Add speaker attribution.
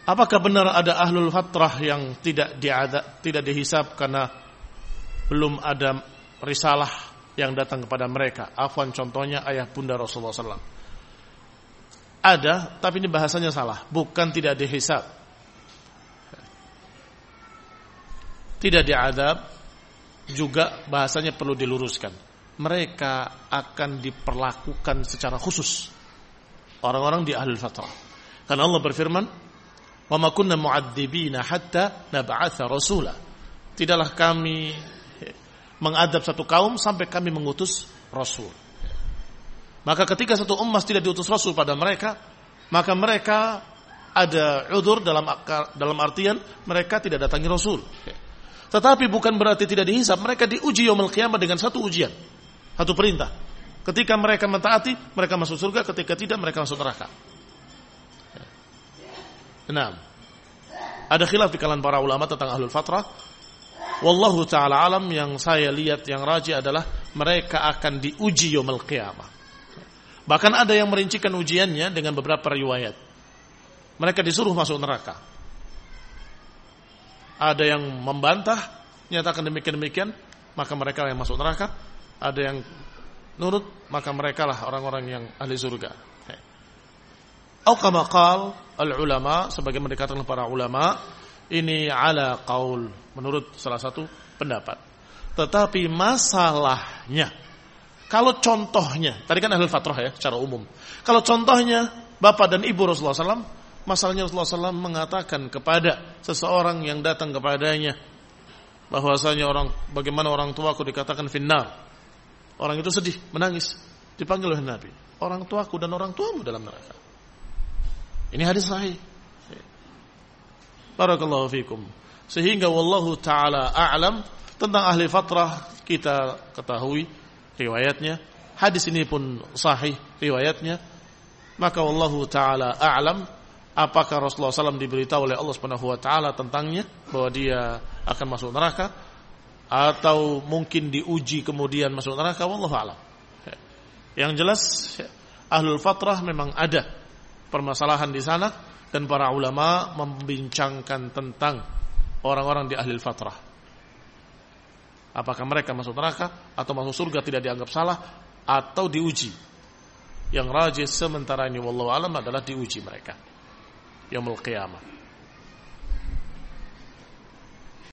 Speaker 1: Apakah benar ada ahlul fatrah yang tidak dihisab karena belum ada risalah yang datang kepada mereka? Afwan, contohnya ayah bunda Rasulullah SAW. Ada, tapi ini bahasanya salah. Bukan tidak dihisab, tidak diadab, juga bahasanya perlu diluruskan. Mereka akan diperlakukan secara khusus, orang-orang di ahlul fatrah. Karena Allah berfirman, wa ma kunna mu'adzibina hatta nab'atha rasula. Tidaklah kami mengadab satu kaum sampai kami mengutus rasul. Maka ketika satu umat tidak diutus rasul pada mereka, maka mereka ada udzur dalam artian mereka tidak datangi rasul. Tetapi bukan berarti tidak dihisab. Mereka diuji yaumul qiyamah dengan satu ujian, satu perintah. Ketika mereka mentaati, mereka masuk surga. Ketika tidak, mereka masuk neraka. Nah, ada khilaf di kalangan para ulama tentang ahlul fatrah. Wallahu ta'ala alam, yang saya lihat yang rajih adalah mereka akan diuji yaumul qiyamah. Bahkan ada yang merincikan ujiannya dengan beberapa riwayat. Mereka disuruh masuk neraka. Ada yang membantah, nyatakan demikian, maka mereka yang masuk neraka. Ada yang nurut, maka mereka lah orang-orang yang ahli surga. Atau kama qala al-ulama, sebagaimana dikatakan para ulama, ini ala qaul, menurut salah satu pendapat. Tetapi masalahnya, kalau contohnya, tadi kan ahlul fatrah ya secara umum. Kalau contohnya bapak dan ibu Rasulullah SAW, masalahnya Rasulullah SAW mengatakan kepada seseorang yang datang kepadanya bahwasanya bagaimana orang tuaku dikatakan finnar. Orang itu sedih, menangis, dipanggil oleh Nabi. Orang tuaku dan orang tuamu dalam neraka. Ini hadis sahih. Barakallahu fikum. Sehingga wallahu ta'ala a'lam, tentang ahli fatrah kita ketahui riwayatnya. Hadis ini pun sahih riwayatnya. Maka wallahu ta'ala a'lam, apakah Rasulullah SAW diberitahu oleh Allah Subhanahu wa taala tentangnya bahwa dia akan masuk neraka, atau mungkin diuji kemudian masuk neraka, wallahu a'lam. Yang jelas ahlul fatrah memang ada permasalahan di sana, dan para ulama membincangkan tentang orang-orang di ahlul fatrah. Apakah mereka masuk neraka atau masuk surga tidak dianggap salah, atau diuji. Yang rajih sementara ini wallahu a'lam adalah diuji mereka yaumul qiyamah.